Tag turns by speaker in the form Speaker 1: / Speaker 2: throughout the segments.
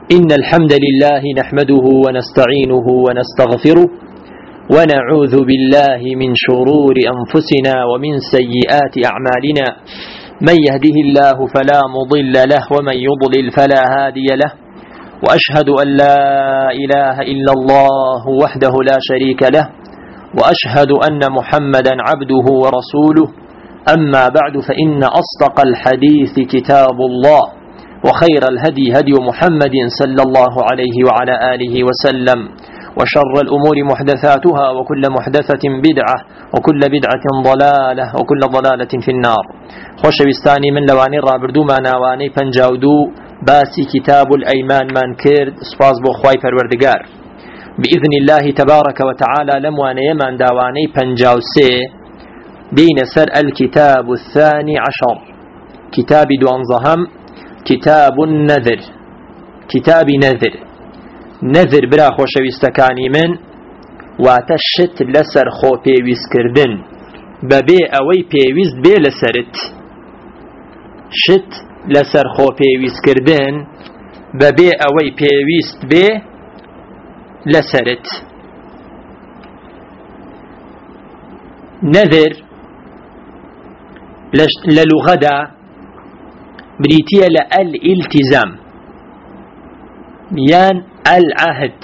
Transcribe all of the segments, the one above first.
Speaker 1: إن الحمد لله نحمده ونستعينه ونستغفره ونعوذ بالله من شرور أنفسنا ومن سيئات أعمالنا من يهده الله فلا مضل له ومن يضلل فلا هادي له وأشهد أن لا إله إلا الله وحده لا شريك له وأشهد أن محمدا عبده ورسوله أما بعد فإن أصدق الحديث كتاب الله وخير الهدي هدي محمد صلى الله عليه وعلى آله وسلم وشر الأمور محدثاتها وكل محدثة بدعة وكل بدعة ضلالة وكل ضلالة في النار. خوش بستاني من لواني رابردو ما ناواني پنجاودو باسي كتاب الأيمان من كرد سپاس بو خواي پروردگار بإذن الله تبارك وتعالى لمواني من داواني پنجاوسي دين سر الكتاب الثاني عشر كتاب دوانزهم كتاب النذر كتاب نذر برا خوشويستكاني من واتشت لسر خو بيويز كردن ببي اوي بيويز بي لسرت شت لسر خو بيويز كردن ببي اوي بيويز بي لسرت نذر للغدا بريتيا الالتزام يان العهد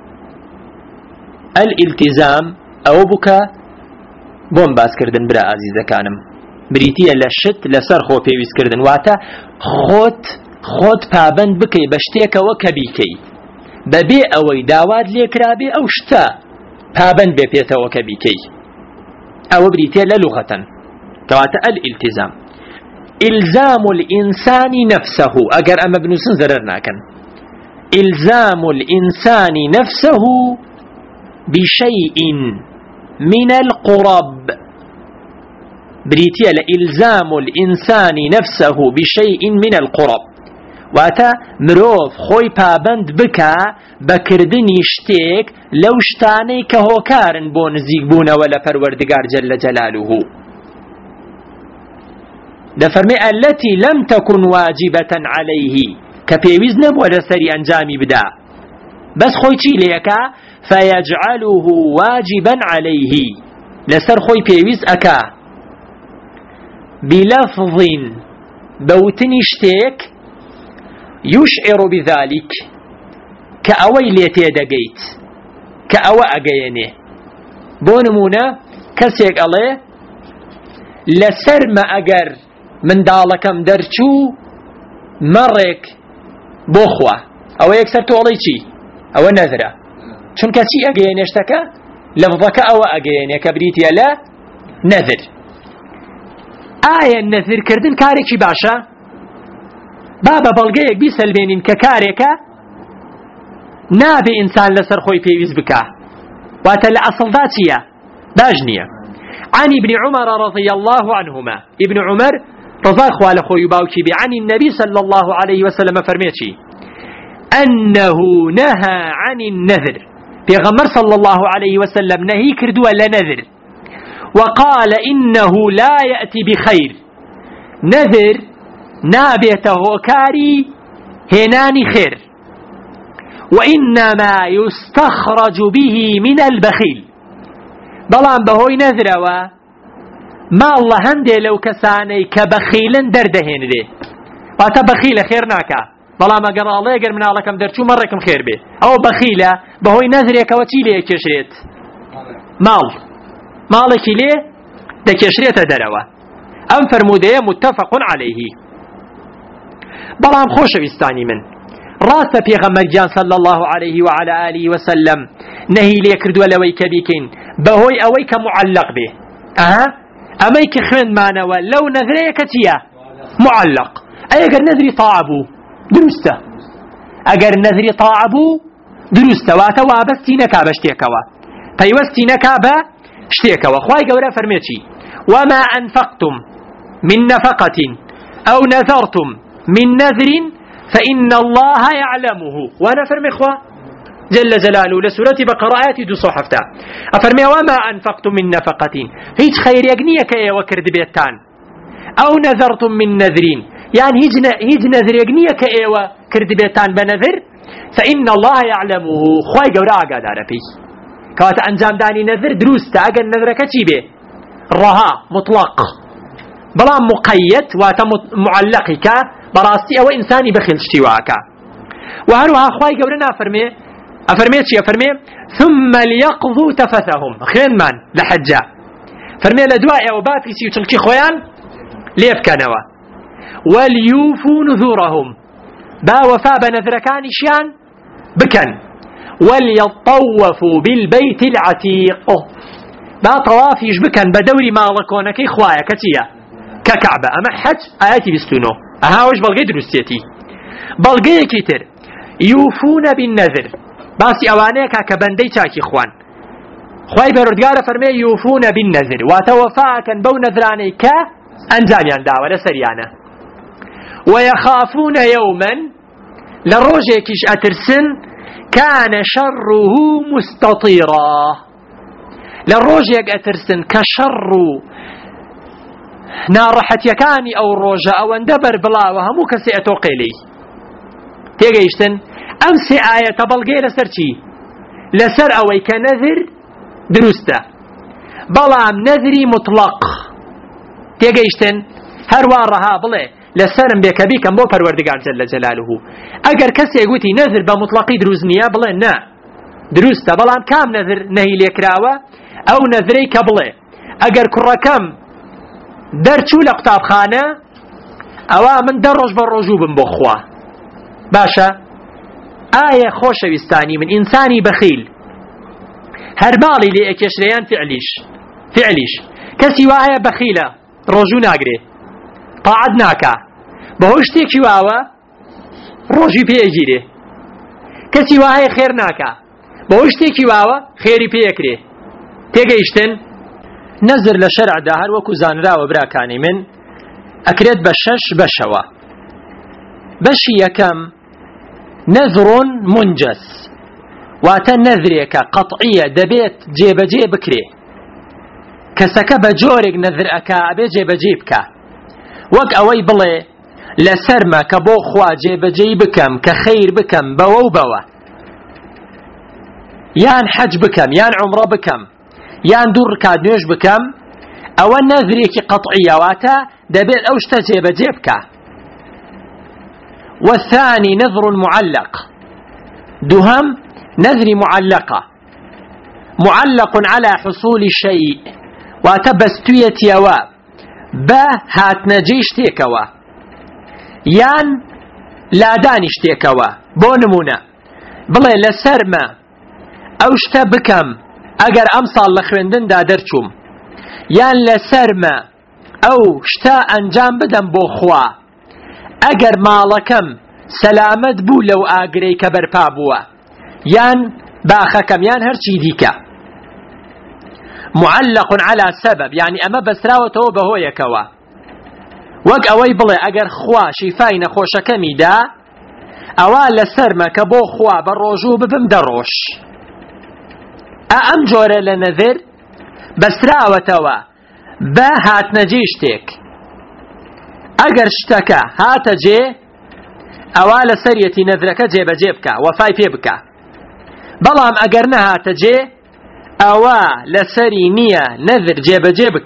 Speaker 1: الالتزام او بكا بومباس كردن برا عزيزة كانم بريتيا لشت لسر خو بيويز كردن واتا خود پابند بكي بشتيك وكبيكي ببي اوي داواد ليكرابي او شتا پابند ببيتا وكبيكي او بريتيا للغة كواتا الالتزام إلزام الإنسان نفسه أجر أما بنوسن زررنا كان إلزام الإنسان نفسه بشيء من القرب بريتيا لإلزام الإنسان نفسه بشيء من القرب واتا مروف خوي پابند بكا بكردني شتيك لو شتاني كهوكارن بون زيقبون ولا پروردگار جل جلاله دفرمي التي لم تكن واجبة عليه كبيويز نبوة لسري أنجامي بدا بس خوي چي ليكا فيجعله واجبا عليه لسر خوي بيويز أكا بلفظ بوتنشتيك يشعر بذلك كأوي ليتي دقيت كأوى أقيني بونمونا كسيك الله لسر ما أقر من دالكم درچو مرك بوخوا او يكسر تولي چي او نذره چونك چي اگينشتكا لفظك او اگينه كبريتيا لا نذر النذر كردن كاريكي باشا بابا بلغيك بيسلبينين ككاريكا نابي انسان لسر خوي بيويز بكا واتل اصل ذاتيا باجنية عن ابن عمر رضي الله عنهما ابن عمر رضا خوال خوي باوكي عن النبي صلى الله عليه وسلم فرميتي أنه نهى عن النذر بيغمر صلى الله عليه وسلم نهي كردوا لنذر وقال إنه لا يأتي بخير نذر نابته كاري هناني خير وإنما يستخرج به من البخيل بلان بهوي نذر ما الله هندي لو كساني كبخيلا دردهن دي واتا بخيلة خير ناكا بلا ما قرأ الله يقر من الله كم درشو مركم خير به او بخيلة بهوي نذريك وتيلي كشريت مالك ليه دا كشريت دروا ام فرموده متفق عليه بلا خوش بستاني من راس پیغمبر جان صلى الله عليه وعلى آله وسلم نهي ليكرد ولوي كبيكين بهوي اوي كمعلق به أميك خوين مانوا لو نذريك تيا معلق أي أجر نذري طاعبو درسته أجر نذري طاعبو درسته واتوا بستينك بشتيكوا فيوستينك بشتيكوا خواي قورا فرميتي وما أنفقتم من نفقة أو نذرتم من نذر فإن الله يعلمه وأنا فرمي إخوة جل جلاله لسورة بقرة آيات دو صحفتا أفرمي وما أنفقتم من نفقة هيج خير يقنيك يا وكرد بيتان أو نذرتم من نذرين يعني هيج نذر يقنيك يا وكرد بيتان بنذر فإن الله يعلمه خواي قورا قادار فيه كوات أنجام داني نذر دروستا أقل نذرك چي به رها مطلق بلا مقيد واتا معلقك براستي أو إنساني بخيل اشتواكا وهروها خواي قورنا أفرمي ثم ليقضوا تفثهم خين من لحجة فرمي لدواء أو باتكسي وتلقي خويان ليبكنوا وليوفوا نذورهم با وفاء بنذركان شيان بكن وليطوفوا بالبيت العتيق با طواف يشبكن بدوري مالكونك إخوايا كتيا ككعبة أما حج آياتي بستونو أهاوش بلغي دروستيتي بلغي كتر يوفون بالنذر باسي أوانيكا كبندي تاكي خوان خواي بردقار فرمي يوفون بالنذر وتوفاكا بو نذراني كأنجاميان داوة لسريانا ويخافون يوما لروجيكيش أترسن كان شره مستطيرا لروجيك أترسن كشر نارحت يكاني أو روجا أو اندبر بلا وهمو كسي أتوقيلي تيجيشتن أمسي آية بلغي لسر چي لسر أوي كنذر دروسته بلام نذري مطلق تيجيشتن هروارها بلي لسرم بيكبي كم بو پروردگار جل جلاله اگر کسی يقولي نذر بمطلقي دروزنيا بلي نا دروسته بلام كام نذر نهي ليكراوه او نذري كبلي اگر كركم درچو لقطاب خانه اوا من درج بالرجوب بخوا باشا آية خوشويستاني من إنساني بخيل هرمالي لأكشريان فعليش كسي واهي بخيلة رجو ناقري طاعد ناكا بهوشتك واوا رجي بيجيري كسي واهي خير ناكا بهوشتك واوا خيري بيكري تيجيشتن نزر لشرع داهر وكو زانرا وبراكاني من أكريت بشش بشوا بشي يكم نذر منجز واتا نذريك قطعية دبيت جيب بكري كسك بجورك نذر أكا أبي جيب وك أوي بلي لسرما كبو خوا جيب بكم كخير بكم بوا يان حج بكم يان عمره بكم يان دور ركاد نيوش بكم أو نذريك قطعية واتا دبيت أوشتا جيبك والثاني نذر معلق دهم نذر معلق على حصول شيء واتبستية يوا با هات نجيش تيكوا يان لا دانش تيكوا بونمونا بلا لسرما اوشتا بكم اگر امصال لخويندن دا درچوم يان لسرما او شتا انجام بدن بو خوا اگر مالكم سلامت بو لو آگري كبرپا بوا يان باخكم يان هرچي ديكا معلق على سبب يعني اما بسراوته بهو يكوا وق اوي بلي اگر خوا شفاي نخوشكمي دا اوا لسرما كبو خوا بروجو ببم دروش ام جوره لنذر بسراوته با هات نجيشتك اگر شتكا هات جي اوال سريتي نذرك جيبك وفاي بيبك بلام اگر نهات جي اوا لسري نية نذر جيبك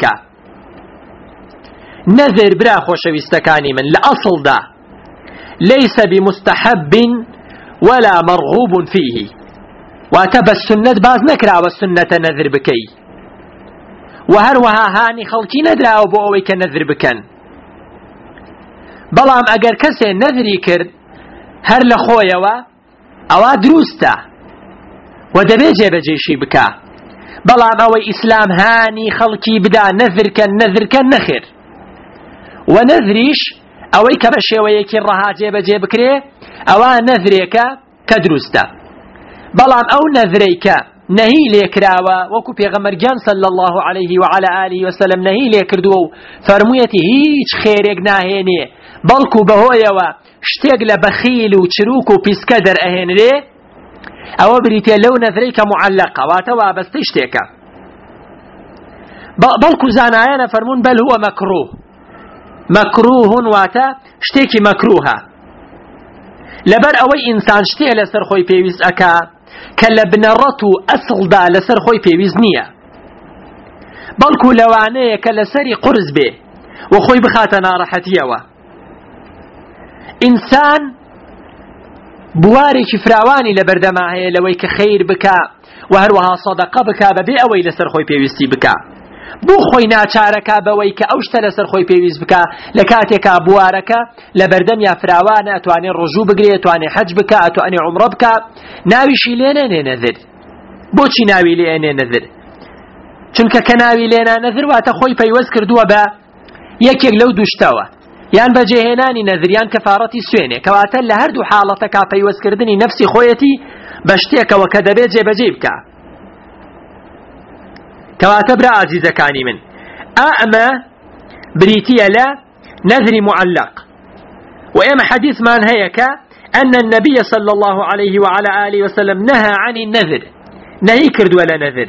Speaker 1: نذر برا خوشويستكاني من لأصل دا ليس بمستحب ولا مرغوب فيه واتب السنة باز نكرا والسنة نذر بكي وهروها هاني خلقي ندرا وبوويك نذر بكن بلام اگر کسی نذری کرد هر لخویوا اوا دروستا و دبی جێبەجێشی بکا بلام اوی اسلام هانی خلقی بدا نذر کن نخیر و نذریش اوی که بشێوەیەکی ڕەها جێبەجێ بکرێ اوا نذرێکە کە دروستە بلام او نذریکە نهی لێکراوە وەکو پێغەمبەرگیان صلی الله عليه وعلى آله وسلم نهی لێکردووە و فەرموویەتی هیچ خێرێک ناهێنێ بەڵکو بەهۆیەوە شتێک لە بەخیل و چروک و پیسکە دەرئەهێنرێ ئەوە بریتێ لەو نەذرەی کە معەلەقە واتە وابەستەی شتێکە بەڵکو زانایانە فەرموون بەل هو مەکروه واتە شتێکی مەکروهە لبر أوي إنسان شتيه لسر خوي بيويز أكا كالبنرتو أصل دا لسر خوي بيويز نية بلكو لوانيه كالسري قرز به وخوي بخاتنا راحتيوا إنسان بواري كفراواني لبردما هي لوي كخير بكا وهروها صدقة بكا ببي أوي لسر خوي بيويزتي بكا بو خوي ناچاركا بوي كأوشت لسر خوي بيويز بكا لكاتكا بواركا لبردم يا فراوان أتواني الرجوع بقري أتواني حج بكا أتواني عمر بكا ناويشي لينا نذر بوشي ناوي لينا نذر چونك كناوي لينا نذر واتا خوي بيوز كردوا با يكيك لو دوشتاوا يان بجهناني نذريان كفارتي سوينه كواتا لهردو حالتك بيوز كردني نفسي خويتي بشتيك وكدبي جيبك كواتا برا عزيزة كاني من أما بريتيا لا نذر معلق وإما حديث من هيك أن النبي صلى الله عليه وعلى آله وسلم نهى عن النذر نهي كرد ولا نذر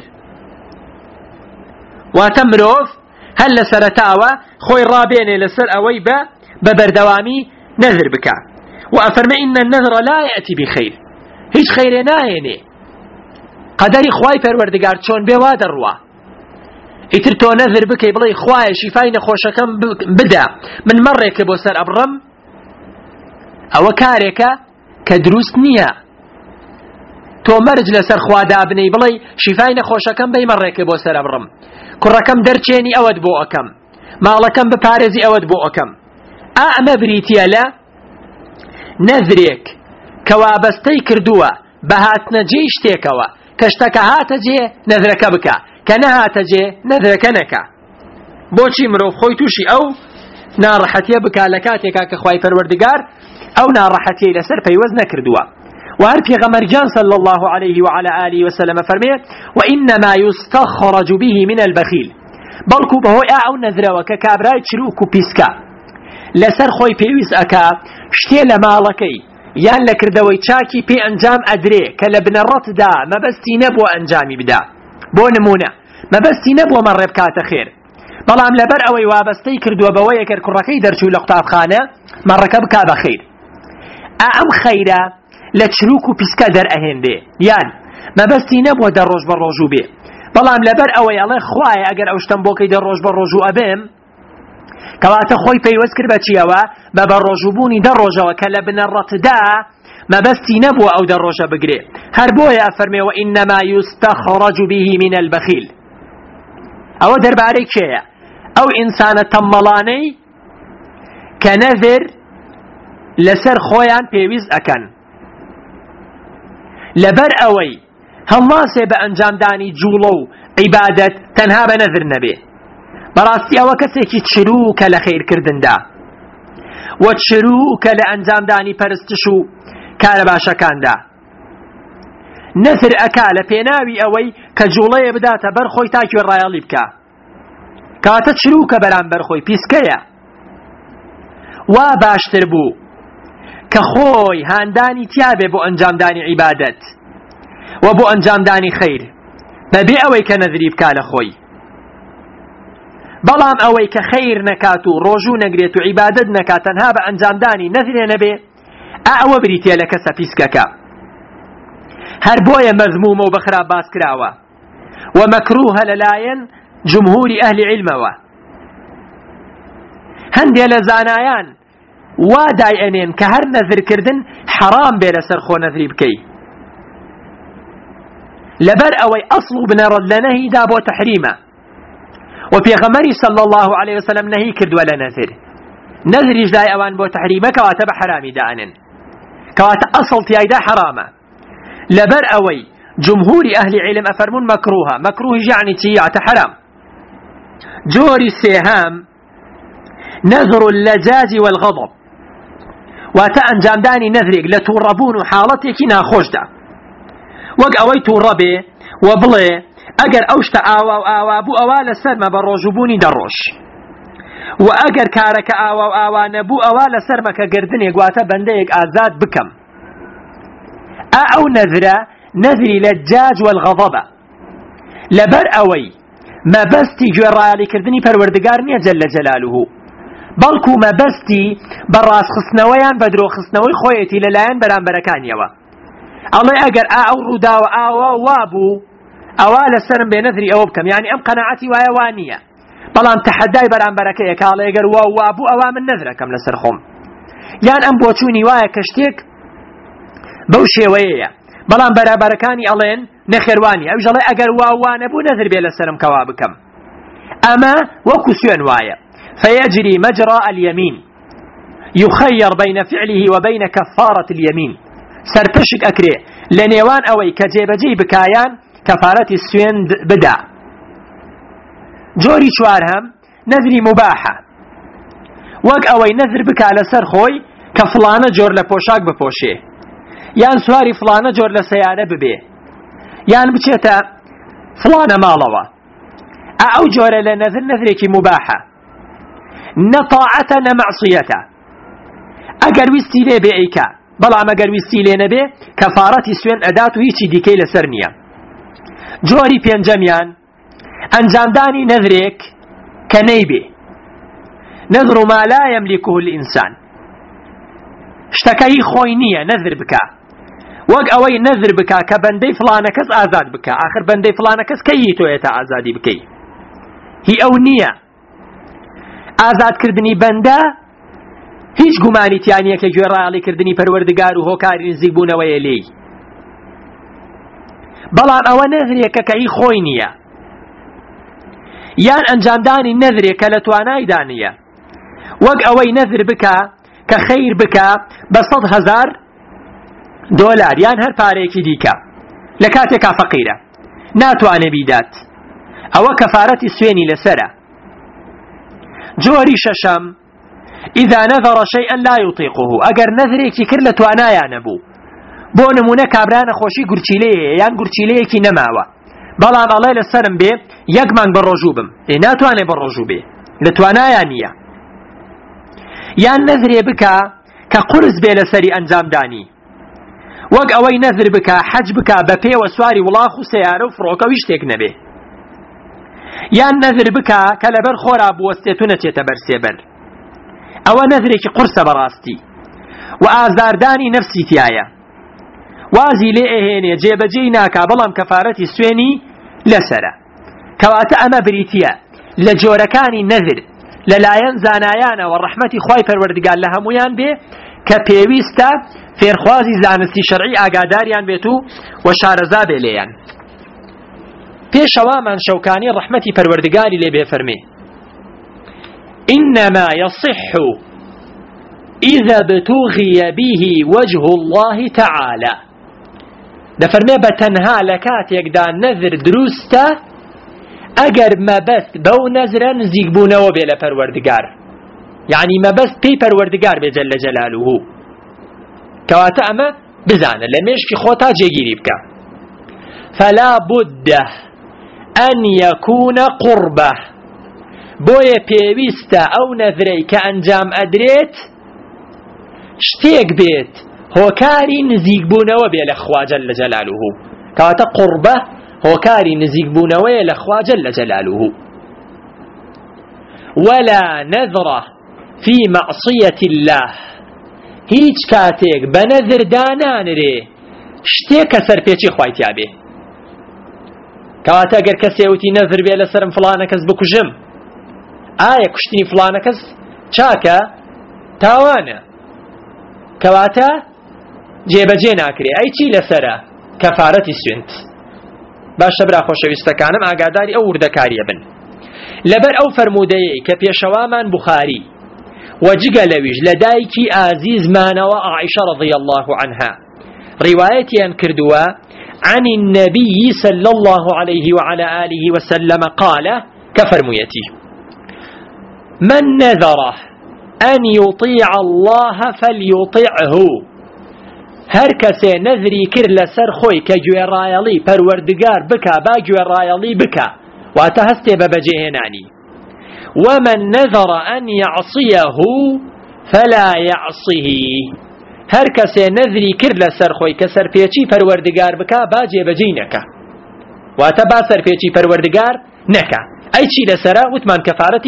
Speaker 1: وتمروف هل سرتاوى خوي الرابين لسر أويبا ببردوامي نذر بك وأفرم إن النذر لا يأتي بخير هيش خير نايني قدري خواي پروردگار چون بواد الروا اترتو نذر بك بلي خواي شفاي نخوشكم بدا من مرك بو سر أبرم أو كارك كدروس نية تو مرج لسر خوا دابني بلي شفاي نخوشكم بي مرك بو سر أبرم كركم درچيني أود بو أكم مالكم بپارزي أود بو أكم أما بريتيا لا نذريك كوابستي كردوا بهاتنا جيشتيكوا كشتك هاتجي نذرك بك كنهاتجي نذرك نكا بوشي مروف خويتوشي أو نارحتيا بك لكاتيك كخواي پروردگار أو نارحتيا لسر فيوزن كردوا وهر پیغمبرجان صلى الله عليه وعلى آله وسلم فرمي وإنما يستخرج به من البخيل بلكو بهو أو نذروك كابراي تشروكو بيسكا لسر خوي بيويس أكا شتي لمالكي يان لكردوي تشاكي بي أنجام أدري كلبن الرط دا ما بستي نبو أنجامي بدا بو نمونة ما بستي نبو مر بكات خير بلام لبر أوي وابستي كردو بوي كر كركي درشو لقطاب خانة مركب كاب خير أم خيرا لتشروكو بيسكا در أهنده يان ما بستي نبو در روج بروجو بي بلام لبر أوي الله خواهي أجر أوشتن بوكي در روج بروجو أبيم كواتا خوي بيوز كربا چيوا ما بروجوبوني در روجا وكلبن الرط دا ما بستي نبو أو در روجا بقري هربويا أفرمي وإنما يستخرج به من البخيل أو در باريك شيء أو إنسان تملاني كنذر لسر خويان بيوز أكن لبر أوي هەڵماسێ بە ئەنجامدانی جوڵە و عیبادەت تەنها بە نەذر نەبێ بەڕاستی ئەوە کەسێکی چروکە لە خێرکردندا و چروکە لە ئەنجامدانی پەرستش و کارە باشەکاندا نەذر ئەکا لە پێناوی ئەوەی کە جوڵەیە بداتە بەر خۆی تا کوێڕایەڵی بکە کاتە چروکە بەرامبەر خۆی پیسکەیە وا باشتر بوو کە خۆی هاندانی تیابێ بۆ ئەنجامدانی عیبادەت و بۆ ئەنجامدانی خەیر بەبێ ئەوەی کە نەذری بکا لە خۆی بەڵام ئەوەی کە خەیر نەکات و ڕۆژوو نەگرێت و عیبادەت نەکات تەنها بە ئەنجامدانی نەذرێ نەبێ ئەوە بریتێ لە کەسە پیسکەکە هەر بۆیە مەذمومە و بەخراب باس کراوە و مەکروهە لەلایەن جمهوری ئەهلی عیلمەوە هەندێ لە زانایان وا دایئەنێن کە هەر نەذرکردن حەرام بێ لەسەر خۆ نەذری بکەی لبر أوي أصل بنرد لنهي دابو تحريمه وبيغمري صلى الله عليه وسلم نهي كرد ولا نذر نذر جداي أوان بو تحريمه كواتب حرامي دانن كوات أصل تيايدا حرامه لبر أوي جمهور أهل علم أفرمون مكروها مكروه يعني تيعت حرام جوري السيهام نذر اللجاج والغضب وتأنجام داني نذرك لتوربون حالتك ناخوش دا وەک ئەوەی تووڕە بێ و بڵێ ئەگەر ئەوشتە ئاوا و ئاوا بوو ئەوا لەسەرمە بە ڕۆژوبوونی دەڕۆژ و ئەگەر کارەکە ئاوا و ئاوا نەبوو ئەوا لەسەرمە کە گردنێک واتە بەندەیەک ئازاد بکەم ئەو نەذرە نەذری لەجاج والغەضەبە لەبەر ئەوەی مەبەستی گوێڕایەڵیکردنی پەروەردگار نییە جەلە جەلالوه بەڵکو مەبەستی بەڕاستخستنەوەیان بە درۆخستنەوەی خۆیەتی لەلایەن بەرامبەرەکانیەوە. ئەڵێ ئەگەر ئەو ڕووداوە ئاوە وابوو ئەوە لەسرم بێ نەذری ئەوە بکەم، یعنی ئەم قەناعەتی وایە وا نییە، بەڵام تەحەدای بەرامبەرەکەیە کاڵێ ئەگەر وابوو ئەوە من نەذرەکەم لەسەر خۆم، یان ئەم بۆچوونی وایە کە شتێک بەو شێوەیەیە، بەڵام بەرامبەرەکانی ئەڵێن نەخێوانی، ئەویش ئەڵێ ئەگەر وانەبوو نەذر بێ لەسرم کەوا بکەم. ئەمە وەکو سوێن وایە، فيجري مجرى اليمين يخير بين فعله وبين كفارة اليمين، سرپشک ئەکرێ لە نێوان ئەوەی کە جێبەجێی بکایان کەفارەتی سوێن بدا. جۆری چوارهەم نەذری مباحە، وەک ئەوەی نەذر بکا لەسەر خۆی کە فڵانە جۆر لە پۆشاک بپۆشێ، یان سواری فڵانە جۆر لە سەیارە ببێ، یان بچێتە فڵانە ماڵەوە. ئەو جۆرە لە نەذر نەذرێکی مباحە، نە طاعەتە نە مەعسیەتە. ئەگەر ویستی لێ بێ ئەیکا، بەڵام ئەگەر ویستی لێ نەبێ کەفارەتی سوێن ئەدات و هیچی دیکەی لەسەر نییە. جۆری پێنجەمیان ئەنجامدانی نەذرێک کە نەیبێ، نەذر ما لا يملكه الإنسان، شتەکەی خۆی نییە نەذر بکە، وەک ئەوەی نەذر بکە کە بەندەی فڵانە کەس ئازاد بکە، آخر بەندەی فڵانە کەس کەی تۆیە تا ئازادی بکەی، هی ئەو نییە. ئازادکردنی بەندە هیچ گومانی تیانیە کە گوێڕایەڵیکردنی پەروەردگار و هۆکاری نزیک بوونەوەیە لێی، بەڵام ئەوە نەذرێکە کە هی خۆی نییە، یان ئەنجامدانی نەذرێکە لە توانایدا نییە، وەک ئەوەی نەذر بکە کە خەیر بکە بە $100,000 یان هەر پارەیەکی دیکە لە کاتێکا فەقیرە ناتوانێ بیدات، ئەوە کەفارەتی سوێنی لەسەرە. جۆری شەشەم ئیذا نەذەڕە شەیئەن لا یوطیقه، ئەگەر نەذرێکی کرد لە توانایە نەبوو، بۆ نمونە کابرا نەخۆشی گورچیلەیە یان گورچیلەیەکی نەماوە، بەڵام ئەڵێ لەسرم بێ یەک مانگ بە ڕۆژوو بم، ناتوانێ بە ڕۆژوو بێ لە توانایە نییە. یان نەذرێ بکە کە قورس بێ لەسەری ئەنجامدانی، وەک ئەوەی نەذر بکە حەج بکە بە پێوە سواری وڵاخ و سەیارە و فڕۆکەوی شتێک نەبێ، یان نەذر بکە کە لەبەر خۆرا بوەستێت و نەچێتە بەرسێبەر، ئەوە نەذرێکی قورسە بەڕاستی و ئازاردانی نەفسی تایە، وازی لێ ئەهێنێ جێبەجێی ناکا، بەڵام کەفارەتی سوێنی لەسەرە. کەواتە ئەمە بریتیە لە جۆرەکانی نەذر لەلایەن زانایانەوە ڕەحمەتی خوای پەروەردگار لە هەمویان بێ کە پێویستە فێرخوازی زانستی شەرعی ئاگاداریان بێت و شارەزا بێ لێیان. پێشەوامان شەوکانی ڕەحمەتی پەروەردگاری لێ بێ فەرمێ إنما يصح إذا ابتغي به وجه الله تعالى، دەفەرمێ بە تەنها لە کاتێکدا نەذر دروستە ئەگەر مەبەست بەو نەذرە نزیک بوونەوە بێ لە پەروەردگار، یعنی مەبەست پێی پەروەردگار بێ جەلە جەلالوه. کەواتە ئەمە بزانە لە مێشکی خۆتا جێگیری بکە. فلا بد أن يكون قربة، بۆیە پێویستە ئەو نەذرەی کە ئەنجام ئەدرێت شتێک بێت هۆکاری نزیک بوونەوە بێ لە خوا جەلە جەلالوه، کەواتە قوربە هۆکاری نزیک بوونەوەیە لە خوا جەلە جەلالوه. ولا نذر في معصية الله، هیچ کاتێک بە نەذر دانانرێ شتێک کە سەرپێچی خوای تیا بێ. کەواتە ئەگەر کەسێ وتی نەذر بێ لەسرم فڵانە کەس بکوژم، ئایا کوشتنی فڵانە کەس چاکە تاوانە، کەواتە جێبەجێ ناکرێ، ئەی چی لەسەرە؟ کەفارەتی سوێند. باشە برا خۆشەویستەکانم ئاگاداری ئەو وردەکاریە بن لەبەر ئەو فەرمودەیەی کە پێشەوامان بوخاری وەجگە لەویش لە دایکی ئازیزمانەوە عائشە رضی الله عنها ڕیوایەتیان کردووە عن النبي صلى الله عليه وعلى آله وسلم قال كفرميتي من نذر أن يطيع الله فليطعه، هر کەسێ نەذری کرد لەسەر خۆی کە گوێڕایەڵی پەروەردگار بکە با گوێڕایەڵی بکە، واتە هەستێ بە بەجێهێنانی. ومن نذر أن يعصيه فلا يعصه، هر کەسێ نەذری کرد لەسەر خۆی کە سەرپێچی پەروەردگار بکە با جێبەجێی نەکە، واتە با سەرپێچی پەروەردگار نەکە. ئەی چی لەسەرە؟ وتمان کەفارەتی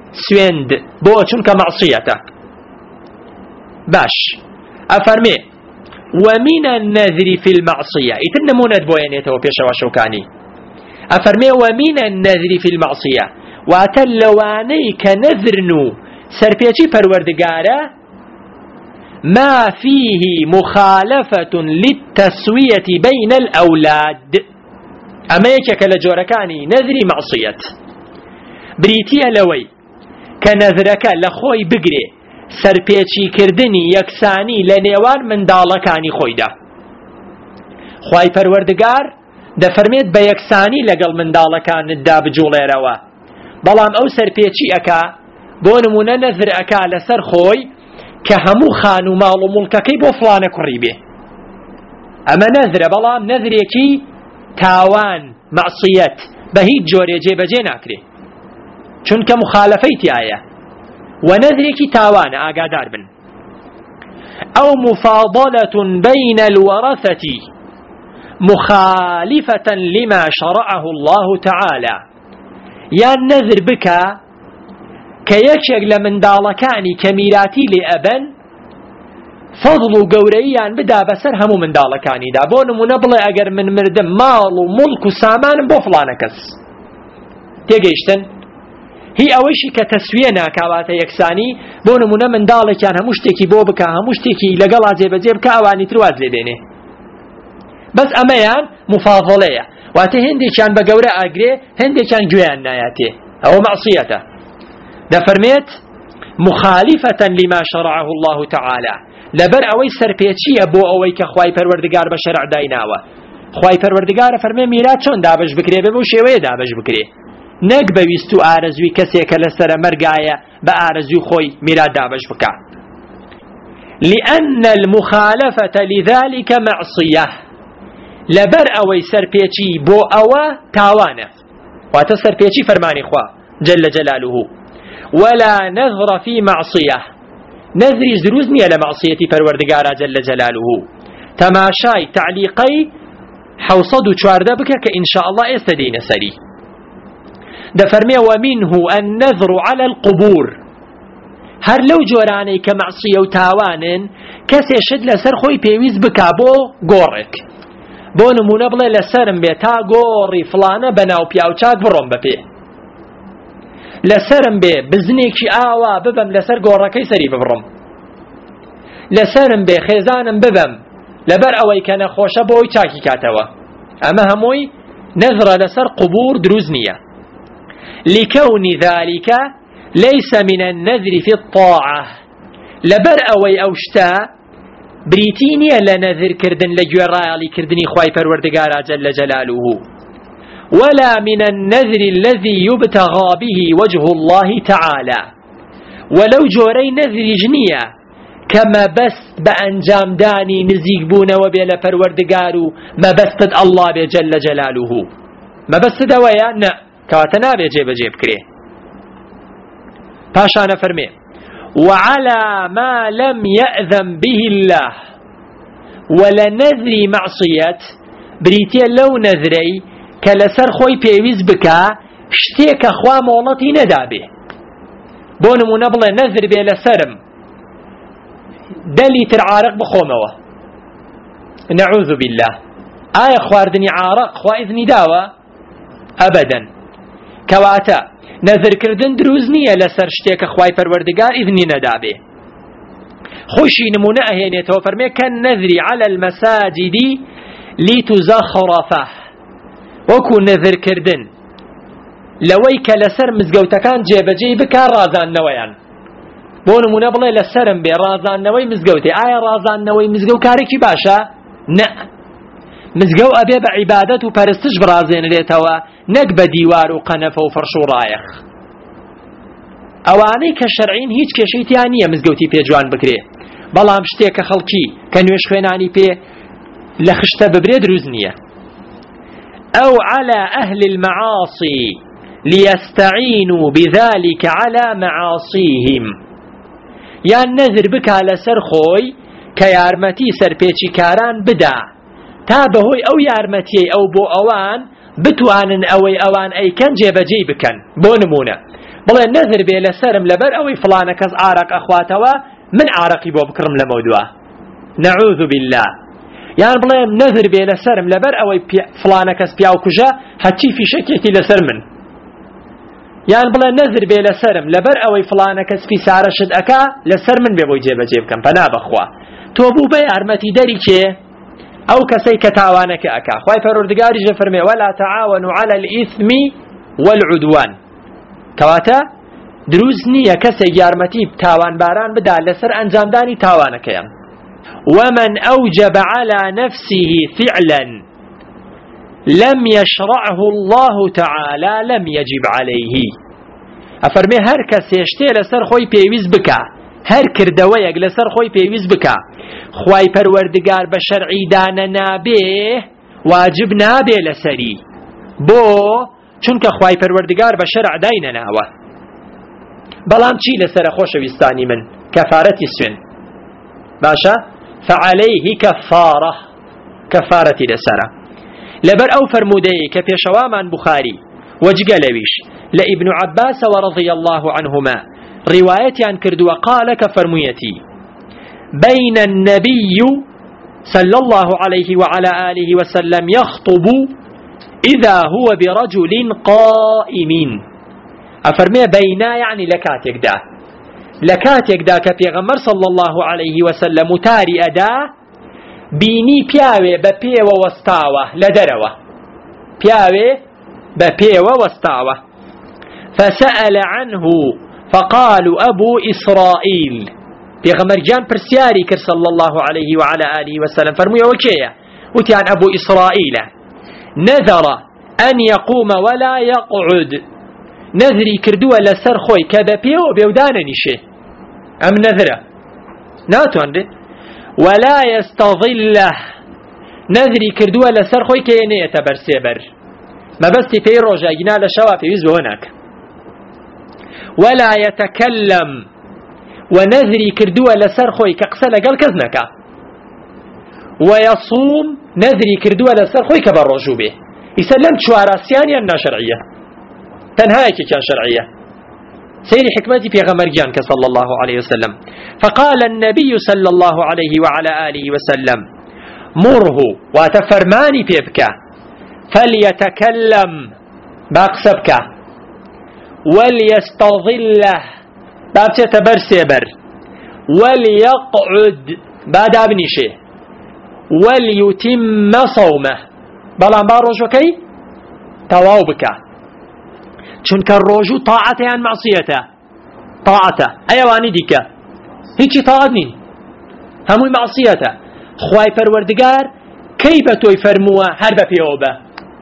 Speaker 1: سويند بو چونك معصيته باش أفرمي ومن النذر في المعصية يتنمونت بوينيته وبيشوا شوكاني أفرمي ومن النذر في المعصية واتلواني كنذرنو سربيتي پروردگاره ما فيه مخالفة للتسوية بين الأولاد أما يكك لجوركاني نذري معصية بريتيا لوي كنذرك لخوي بقري سربيتي كردني يكساني لنيوان من دالكاني خويدا خواي پروردگار دفرميت بيكساني لقل من دالكان الداب جولي روا بلام أو سربيتي أكا بونمونا نذر أكا لسر خوي كهمو خانو مالو ملككي بو فلانة كريبه أما نذر بلام نذريكي تاوان معصية بهيج جوري جيبجي ناكري چونك مخالفيتي آية ونذريكي تاوان آقادار بن أو مفاضلة بين الورثة مخالفة لما شرعه الله تعالى يا نذر بك كيكشك لمن دالكاني كميراتي لأبن فضل قوريان بدا بسر همو من دالكاني دا بون منبلا اگر من مردم مال وملك وسامان بوفلانكس تيجيشتن هي اوشي كتسوينا كاواتا يكساني بون من دالكان هموشتكي بوبكا هموشتكي لقلا جيب جيب كاواني ترواز لديني بس اميان مفاضلية واتا هندي كان بقورة اقري هندي كان جوان ناياتي او معصيته دفرميت مخالفة لما شرعه الله تعالى لبر اوي سرپیچی بو اوي كخواي پروردگار بشرع دايناوه خواي پروردگار فرمي ميرات چون دابش بكري بمو شويه دابش بكري نك بويستو آرزوي كسيك لسر مرقايا بآرزوي خوي ميرات دابش بكا لأن المخالفة لذلك معصية لبر اوي سرپیچی بو اوه تاوانه واتا سرپیچی فرماني خوا جل جلاله ولا نذر في معصية نذري زروزني على معصيتي پروردگار جل جلاله تماشاي تعليقي حوصد وشوارده بك كإن شاء الله استدين سري دفرمي ومنه النذر على القبور هر لو جوراني كمعصية وتاوان كسي شد لسر خوي بيويز بكابو غورك بو نمونه بلا لسرم بيتا غوري فلانه بناو بياوچاك بروم بپي لسرم بي بزنيكي آوا ببم لسر غوركي سري ببرم لسرم بي خيزانم ببم لبر اوي كان خوشه بوي چاكي كاتوا اما هموي نذر لسر قبور دروزنية لكون ذلك ليس من النذر في الطاعة لبر اوي اوشتا بريتينيا لنذر كردن لجورايالي كردني خواي پروردگارا جل جلاله ولا من النذر الذي يبتغى به وجه الله تعالى ولو جوري نذر جنية كما بس بأنجام داني نزيق بونا وبيلا پروردگارو ما بستد الله بجل جلاله ما بستد ويا نا كاتنا بجيب جيب كري باشانا فرمي وعلى ما لم يأذن به الله ولا نذر معصية بريتيا لو نذري كالسر خوي بيويز بكا شتيك اخوا مولتي ندابه بونمو نبلا نذر بيلا سرم دلي ترعارق بخوموه نعوذ بالله آية خواردني عارق خوا إذني داوة أبدا كواتا نذر كردن دروزنية لسر شتيك اخواي پروردگار إذني ندابه خوشي نمونه أهينيته فرمي كان نذري على المساجد لتزخرفه وكو نذر كردن لويك لسر مزقوتكان جيبجي بكا رازان نويان بونو منبلا لسرم بي رازان نوي مزقوتي آية رازان نوي مزقو كاريكي باشا نا مزقو أبي بعبادة وپرستش برازين ليتوا نك بديوار وقنف وفرش ورايخ اواني كشرعين هيج كشيتيانية مزقوتي بي جوان بكري بلام شتيك خلقي كانوش خويناني بي لخشتا ببريد روزنية أو على أهل المعاصي ليستعينوا بذلك على معاصيهم يا نذر بك على سرخوي كيارمتي سربيتي كاران بدا تابهوي أو يارمتي أو بو أوان بتوانن أوي أوان أي كان جيب جيبكن بو نمونة بڵێ نەذر بێ لەسرم لەبەر ئەوەی فڵانە کەس ئارەق ئەخواتەوە من ئارەقی بۆ بکڕم لە مەودووە نەعوذ بالله یان بڵێ نەذر بێ لەسرم لەبەر ئەوەی فڵانە کەس پیاو کوژە هەچی فیشەکێکی لەسەر من یان بڵێ نەذر بێ لەسرم لەبەر ئەوەی فڵانە کەس فیسارە شت ئەکا لەسەر من بێ بۆی جێبەجێ بکەم پەنا بەخوا تۆ بوو بە یارمەتی دەری کێ ئەو کەسەی کە تاوانەکە ئەکا خوای پەروەردگاریش فەرمێ وەلا تەعاونوا عەلى الئیثم والعدوان کەواتە دروست نییە کەسێک یارمەتی تاوانباران بدا لەسەر ئەنجامدانی تاوانەکەیان ومن أوجب على نفسه فعلا لم يشرعه الله تعالى لم يجب عليه أفرمي هر كسي اشتي لسر خوي بيويز بكا هر كردويك لسر خوي بيويز بكا خوي پروردگار بشرعي دانا نابيه واجب نابيه لسري بو چونك خوي پروردگار بشرع داينا ناوه بلام چي لسر خوش ويستاني من كفارتي سوين باشا فعليه كفارة لسره لبر أو فرمودي كبيشوامان بخاري وجقلويش لابن عباس ورضي الله عنهما روايتي عن كرد وقال كفرميتي بين النبي صلى الله عليه وعلى آله وسلم يخطب إذا هو برجل قائم أفرمي بينا يعني لكاتك دا كبيغمر صلى الله عليه وسلم تاري أدا بيني بياوي ببيوة وستاوة لدروة بياوي ببيوة وستاوة فسأل عنه فقالوا أبو إسرائيل بيغمر جان برسياري كر صلى الله عليه وعلى آله وسلم فرمي وكيا وتيان أبو إسرائيل نذر أن يقوم ولا يقعد نذري كردوا لسر خوي كببيو بيودانا نشي أم نذره ناتوان ولا يستظله نذري كردوا لسر خوي كيني يتبر سيبر ما بس في رجا جنا لشوا في ويز هناك ولا يتكلم ونذري كردوا لسر خوي كقسل قال كذنك ويصوم نذري كردوا لسر خوي كبرجو به يسلم شواراسيان يا شرعيه تنهايك كان شرعيه سير حكمتي في غمرجان صلى الله عليه وسلم فقال النبي صلى الله عليه وعلى آله وسلم مره وتفرماني بيبك فليتكلم باقسبك وليستظله بابت تبرسبر وليقعد بعد ابنشي وليتم صومه بلان باروجوكي تواوبك چونك الروجو طاعته عن معصيته طاعته ايواني ديكا هيجي طاعتني هموي معصيته خواي پروردگار كيف توي فرموا هرب بيوبه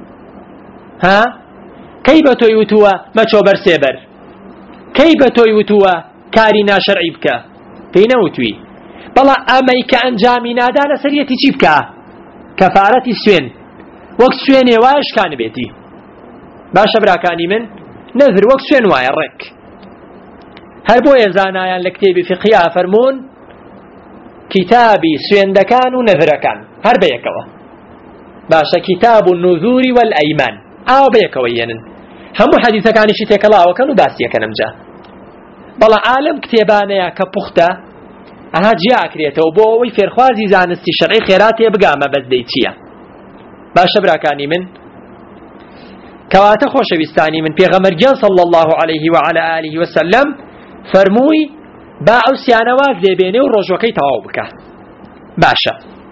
Speaker 1: ها كيف توي وتوا ما چوبر سيبر كيف توي وتوا كارينا شرعي بك تينا وتوي بلا امي كانجامي نادا لسريتي جيبك كفارتي سوين وقت سوين واش كان بيتي باشا براكاني من نذر وەک سوێن وایە ڕێک هەر بۆیە زانایان لە کتێبی فقهیا فەرموون کتابی سوێندەکان و نەذرەکان هەر بەیەکەوە باشە کتاب النذور والأيمان ئاوا بەیەکەوە یێنن هەموو حەدیثەکانیشی تێکەڵاوەکەن و باسیەکەن ئەمجا بەڵام عالم کتێبانەیە کە پوختە ئەها جیاکرێتەوە بۆ ئەوەی فێرخوازی زانستی شەرعی خێراتێ بگامە بەزدەی چییە باشە براکانی من كواتا خوش بستاني من پیغمبر صلى الله عليه وعلى آله وسلم فرموي با اوسيانا واك دي بيني ورجوكي تواوبك باشا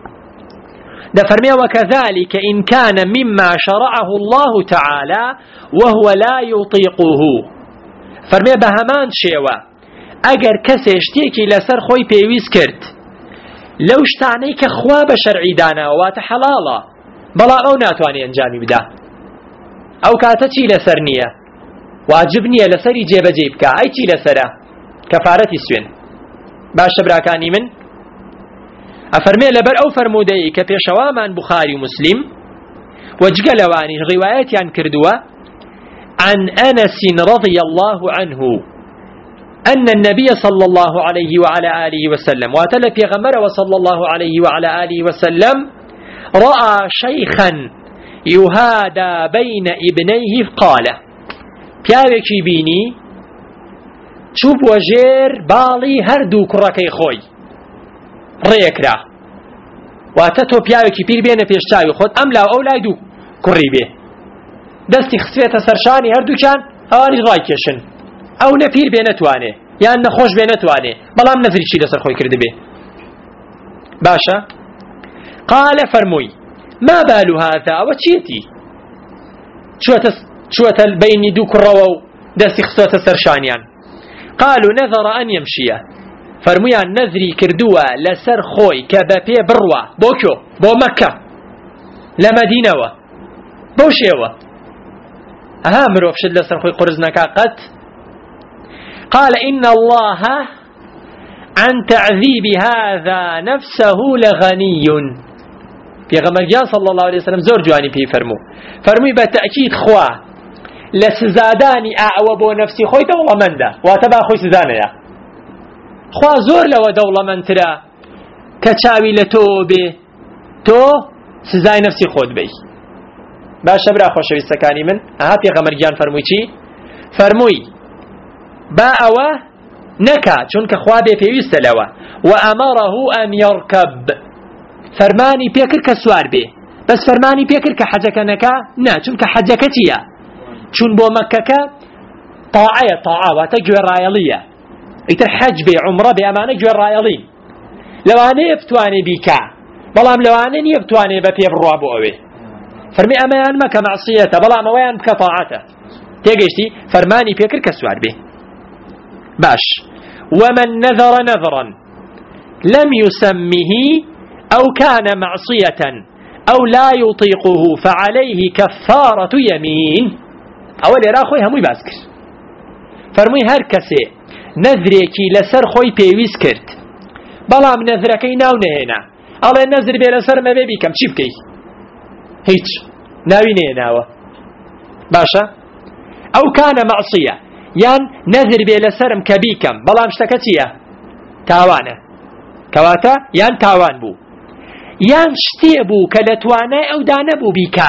Speaker 1: ده فرمي وكذلك إن كان مما شرعه الله تعالى وهو لا يطيقه فرمي بهمان شيوا اگر کسی اشتيكي لسر خوي بيويز كرت لو اشتعني كخواب شرعي دانا وات حلالا بلا او ناتواني انجامي بدا او كاتا چی لسر نیه واجب نیه لسری جیب جیب که ای چی لسره کفارتی سوین باش براکانی من افرمي لبر او فرمودي كبيشوامان بخاري ومسلم وجقلواني روايتي عن كردوة عن أنس رضي الله عنه أن النبي صلى الله عليه وعلى آله وسلم واتل في غمر وصلى الله عليه وعلى آله وسلم رأى شيخا يهادى بين ابنيه قال پیاوێکی بینی چوب وەژێر باڵی هەردوو کوڕەکەی خۆی ڕێکرا واتە تۆ پیاوێکی پیر بێنە پێش چاوی خۆت ئەم لاو ئەو لای دوو کوڕی بێ دەستی خسوێتە سەرشانی هەردووکیان ئەوانیش ڕایکێشن ئەو نە پیر بێ نەتوانێ یان نەخۆش بێ نەتوانێ بەڵام نەزریی لەسەر خۆی کرد بێ باشە قال فەرمووی ما بال هذا ئەوە چیەتی چوەتە بەینی دوو کوڕەوە و دەستی خسوێتە سەرشانیان قالوا نذر أن يمشي فرميان نذري كردوا لسر خوي كبابي بروا بوكو بو مكة لمدينة بوشيوة مروف شد لسر خوي قرزنا قد قال إن الله عن تعذيب هذا نفسه لغني في غمرجان صلى الله عليه وسلم زور جواني في فرمي بتأكيد خوا لسزاداني أعوى نفسي خوي دولة من ده واتبع خوي سزانيا خوا زور لو دولة من ترى كتشاوي لتوبه تو سزاي نفسي خود بي باش برا خوشوي السكاني من في غمرجان فرموي چي فرموي باءوا نكا چونك خوا بي پيويست لوا وأمره أن يركب فرماني بيكر كسوار بي بس فرماني بيكر كحجك نكا نا چونك حجك تيا چون بو مكة طاعة واتجوى الرايلية ايتر حج بي عمره بي امانة جوى الرايلي لواني يبتواني بيكا بلام لواني يبتواني بفي بروابو اوي فرمي امان مكة معصية بلام اوان بك طاعته تيجيشتي فرماني بيكر كسوار بي باش ومن نذر نذرا لم يسمه او كان معصية او لا يطيقه فعليه كفارة يمين ئەوە لێرا خۆی هەمووی باس کرد فەرمووی هەر کەسێ نەذرێکی لەسەر خۆی پێویست کرد بەڵام نەذرەکەی ناو نەهێنا ئەڵێ نەذر بێ لەسەر مەبێ بیکەم چی بکەی هیچ ناوی نێناوە باشە ئەو کانە مەعسیە یان نەذر بێ لەسەرم کە بیکەم بەڵام شتەکە چییە تاوانە کەواتە یان تاوان بوو یان شتێ بوو کە لە توانای ئەودا نەبوو بیکا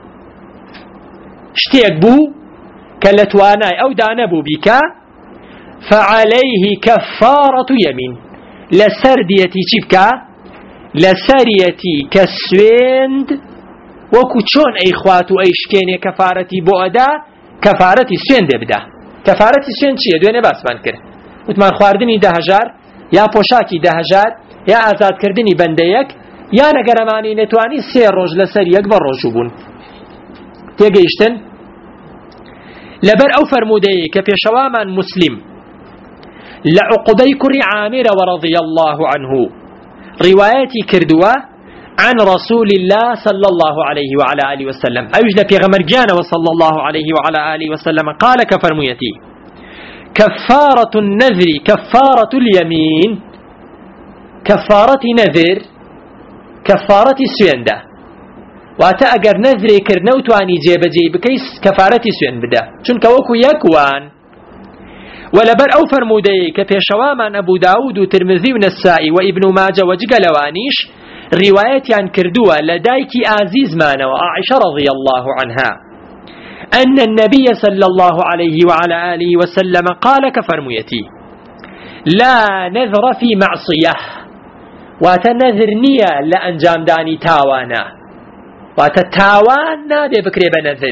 Speaker 1: شتێک بوو کە لە توانای ئەودا نەبوو بیکا فعليه كفارة يمين لسر ديتي چبكا لسريتي كسويند وكو چون اي خواتو اي شكيني كفارتي بودا كفارتي سويند بدا كفارتي سويند چيه دوينه باسمان كر وتمان خواردني 10,000 يا پوشاكي 10,000 يا آزاد كردني بنديك يا نگرماني نتواني 3 روج لسر يك بروجو بون تيگيشتن لبر او فرمودي كبيشوامان مسلم لعقبي كري عامر ورضي الله عنه روايتي كردوا عن رسول الله صلى الله عليه وعلى آله وسلم أوجد في غمرجان وصلى الله عليه وعلى آله وسلم قال كفرميتي كفارة النذر كفارة اليمين كفارة نذر كفارة سوينده واتا اگر نذري كرنوتواني جيب جيب كيس كفارة سوين بدا چونك وكو يكوان ولبر او فرمودي كبيشوامان ابو داود وترمذي ونسائي وابن ماجه وجقلوانيش رواية عن كردوة لدايكي عزيز مانا وعائشة رضي الله عنها أن النبي صلى الله عليه وعلى آله وسلم قال كفرميتي لا نذر في معصية واتنذر نية لأنجام داني تاوانا واتتاوان نادي بكري بنذر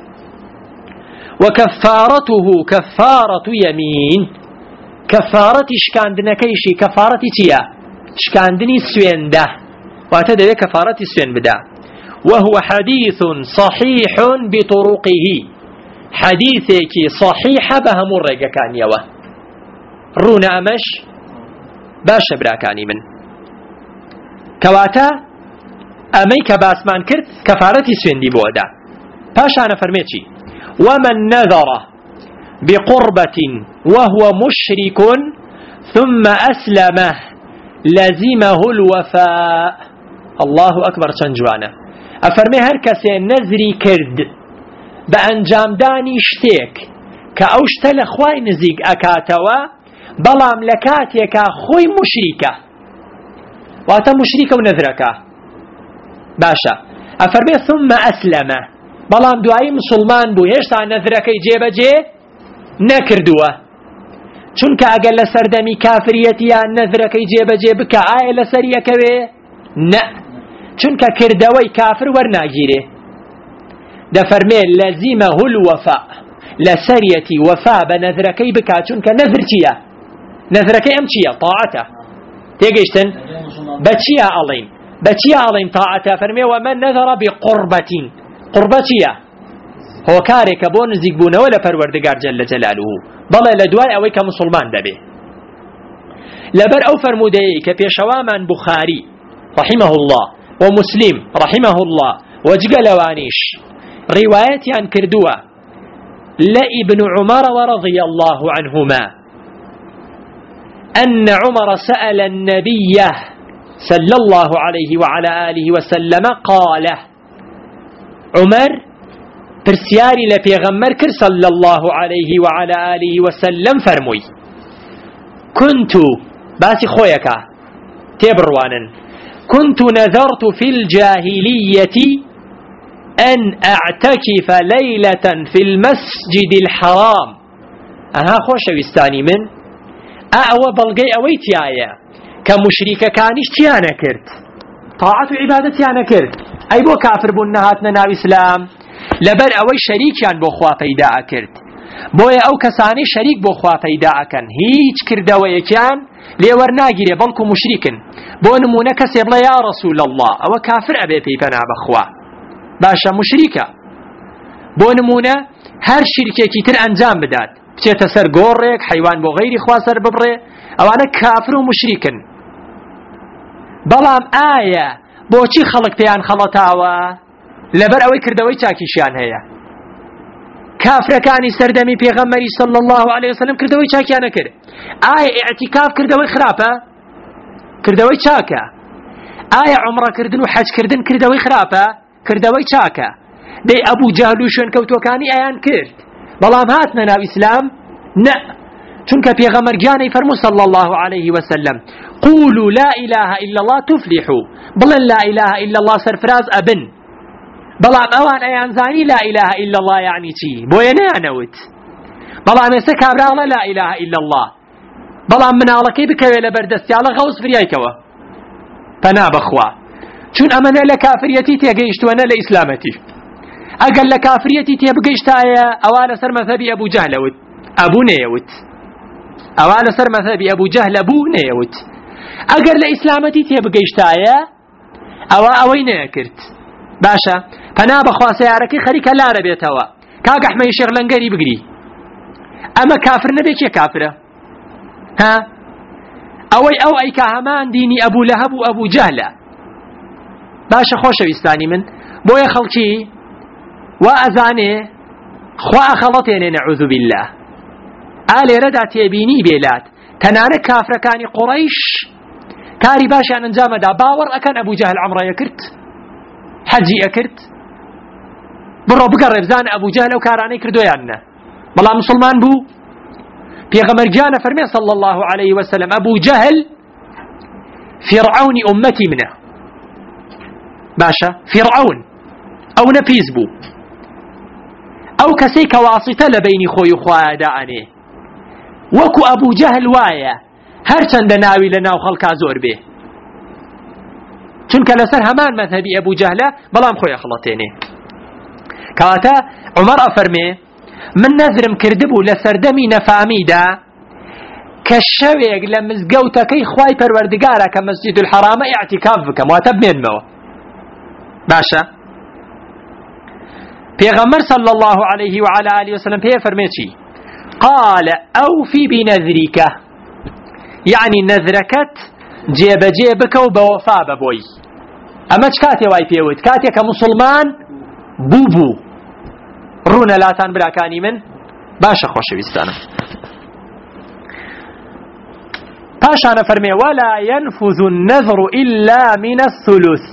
Speaker 1: وكفارته كفارة يمين كفارة شكاندنا كيشي كفارة تيا شكاندني سوينده واتدري كفارة سوين بدا وهو حديث صحيح بطرقه حديثك صحيح بهم الرقا كان يوه رونا أمش باش براكاني من كواتا أميك باسمان كرت كفارة سوين دي بودا باش أنا فرميتي ومن نذر بقربة وهو مشرك ثم أسلمه لزمه الوفاء الله أكبر چنجوانا أفرمي هر كسي نذري كرد بأنجام داني شتيك كأوشت لخواي نزيق أكاتوا بلام لكاتيك خوي مشركة واتا مشركة ونذركة باشا أفرمي ثم أسلمه بلام دعاي مسلمان بو هشتا نذركي جيب جي نكردوه چونك اقل لسردمي كافريتي نذرك يجيب جيبك آية لسريك بي نا چونك كردوي كافر ورناجيره دفرمي لزمه الوفاء لسريتي وفاء بنذركي بكا چونك نذرتيا نذركي امتيا طاعته تيجيشتن بچيا عليم بچيا عليم طاعته فرمي ومن نذر بقربة قربتيا هو كارك بون زيقبون ولا پروردگار جل جلاله بلا لدواي اوي كمسلمان دبي لبر او فرمودي كبيشوامان بخاري رحمه الله ومسلم رحمه الله وجقلوانيش روايتي عن كردوة لابن عمر ورضي الله عنهما أن عمر سأل النبي صلى الله عليه وعلى آله وسلم قال عمر برسياري لبيغمر كر صلى الله عليه وعلى آله وسلم فرموي كنت باسي خويكا تبروانا كنت نذرت في الجاهلية أن أعتكف ليلة في المسجد الحرام أها خوش ويستاني من أعوى بلغي أويتيايا كمشركة كانش تيانا كرت طاعة عبادة تيانا كرت أي بو كافر بنهاتنا ناو إسلام لبر أوي شريكيان بو خوا پیدا كرت بويا أو كساني شريك بو خوا پیدا كان هيج كردوية كان ليور ناقري بلكو مشركن بو نمونا كسي بلا يا رسول الله أو كافر أبي بيبنا بخوا باشا مشركة بو نمونا هر شركة كتر أنجام بدات بچێتە سەر گۆڕێک حیوان بۆ غەیری خوا سەر ببڕێ ئەوانە کافر و مشریکن بەڵام ئایا بۆچی خەڵک پێیان خەڵەتاوە لەبەر ئەوەی کردەوەی چاکیشیان هەیە کافرەکانی سەردەمی پێغەمبەری صلی الله عليه وسلم کردەوەی چاکیانە کرد ئایا ئیعتیکاف کردەوەی خراپە کردەوەی چاکە ئایا عومڕەکردن و حەجکردن کردەوەی خراپە کردەوەی چاکە دەی ئەبوو جەهل و شوێنکەوتوەکانی ئەیان کرد بەڵام هاتنە ناو ئیسلام نە چونکە پێغەمبەر گیانەی فەرموو صلی الله عليه وسلم قولوا لا إله إلا الله تفلحوا بڵێن لا إله إلا الله سەرفراز ئەبن بەڵام ئەوان ئەیانزانی لا إله إلا الله یعنی چی بۆیە نەیانەوت بەڵام ئێستا کابراڵە لا إله إلا الله بەڵام مناڵەکەی بکەوێ لە بەردەستیاڵە غەوس فریایکەوە پەنا بەخوا چون ئەمەنە لە کافریەتی تێگەیشتووەنە لە ئیسلامەتی ئەگەر لە کافریەتی تێبگەیشتایە ئەوا لەسەر مەذهەبی ئەبوو جەهلەوت ئەبوو نەیەوت ئەوا لەسەر مەذهەبی ئەبوو جەهل ئەبوو نەیەوت ئەگەر لە ئیسلامەتی تێبگەیشتایە ئەوە ئەوەی نەیەکرد باشە پەنا بەخوا سەیارەکەی خەریکە لارە بێتەوە کاک ئەحمەدی شێخ لەنگەری بگری ئەمە کافر نەبێ کێ کافرە ها ئەوەی ئەو ئەیکا هەمان دینی ئەبوو لەهەب و ئەبوو جەهلە باشە خۆشەویستانی من بۆیە خەڵکی وا ئەزانێ خوا ئەخەڵەتێنێ نەعوذ بالله ئالێرەدا تێبینی بێلات تەنانە کافرەکانی قوڕەیش کاری باشیان ئەنجامەدا باوەڕ ئەکەن ئەبوو جەهل عومڕەیە کرد حەجی ئەکرد بڕۆ بگەڕێ بزانە ئەبوو جەهل ئەو کارانەی کردویان نە بەڵام مسلمان بوو پێغەمبەر گیانە فەرمێ صلی الله عليه وسلم ئەبوو جەهل فیرعەونی ئومەتی منە باشە فیرعەون ئەو نەپیس بوو ئەو کەسەی کە واسیتە لە بەینی خۆی و خوایەدا ئەنێ وەکو ئەبوو جەهل وایە هەرچەندە ناوی لە ناو خەڵکا زۆر بێ چونکە لەسەر هەمان مەذهەبی ئەبوو جەهلە بەڵام خۆی ئەخڵەتێنێ کەواتە عومەر ئەفەرمێ من نەذرم کردبوو لە سەردەمی نەفامیدا کە شەوێک لە مزگەوتەکەی خوای پەروەردگارە کە مەسجید الحەرامە ئیعتیکاف بکەم واتە بمێنمەوە باشە پیغمبر صلی الله عليه وعلى آله وسلم پێ فەرمێ چی قال أوفي بنذرك يعني نذركت جێبەجێ بکە و بەوەفا ببۆی ئەمە چ کاتێ وای پێوت کاتێک کە مسلمان بوو ڕوونە لاتان براکانی من باشە خۆشەویستانم پاشانە فەرمێ ولا ينفذ النذر إلا من الثلث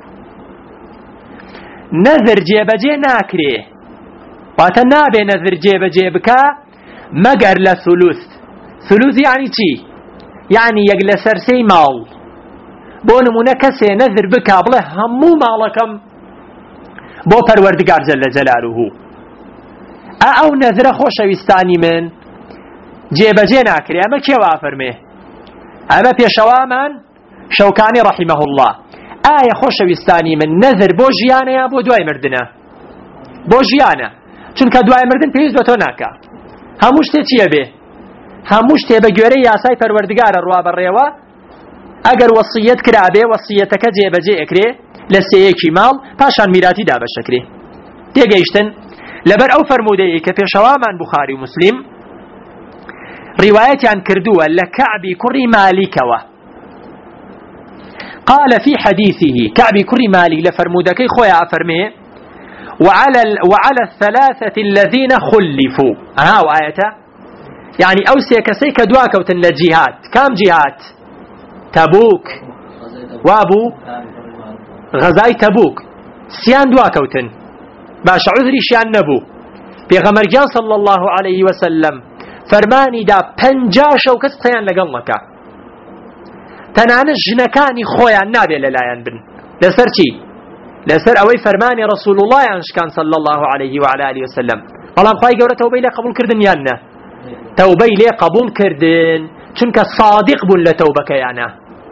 Speaker 1: نەذر جێبەجێ ناکرێ واتە نابێ نەذر جێبەجێ بکە مەگەر لە ثلوث یعنی چی یعنی یەک لە سەرسەی ماڵ بۆ نمونە کەسێ نەذر بکا بڵێ هەموو ماڵەکەم بۆ پەروەردگار جەلە جەلالوهو ئەو نەذرە خۆشەویستانی من جێبەجێ ناکرێ. ئەمە کێوە فەرمێ؟ ئەمە پێشەوامان شەوکانی ڕەحیمەه الله. ئایا خۆشەویستانی من نەذر بۆ ژیانە یا بۆ دوای مردنە؟ بۆ ژیانە، چونکە دوای مردن پێویست بە تۆ ناکە. هەموو شتێ چییە بێ؟ هەموو شتێ بە گوێرەی یاسای پەروەردگارە ڕوا بەڕێوە. ئەگەر وەسیەت کرابێ وەسیەتەکە جێبەجێ ئەکرێ لە سێیەکی ماڵ، پاشان میراتی دابەشەکرێ. تێگەیشتن؟ لەبەر ئەو فەرمودەیە کە پێشەوامان بوخاری و مسلیم ڕیوایەتیان کردووە لە کەعبی کوڕی مالیکەوە. قال في حديثه كعبي كري مالي لفرمودكي خويا أفرمي وعلى الثلاثة الذين خلفوا وآيته يعني أوسي كسيك دواك وتن لجهات. كام جهات؟ تبوك وابو غزاي تبوك سيان دواك وتن باش عذري شيان نبو بيغمرجان صلى الله عليه وسلم فرماني دا پنجاش وكس قيان لقلنك تەنانەت ژنەکانی خۆیان نابێ لەلایەن بن. لەسەر چی؟ لەسەر ئەوەی فەرمانی ڕەسوول اللهیان شکان صلی الله عليه وعلى آله وسلم. بەڵام خوای گەورە تەوبەی لێ قبول کردن یان نە؟ تەوبەی لێ قبول کردن، چونکە صادق بوون لە تەوبەکەیانە.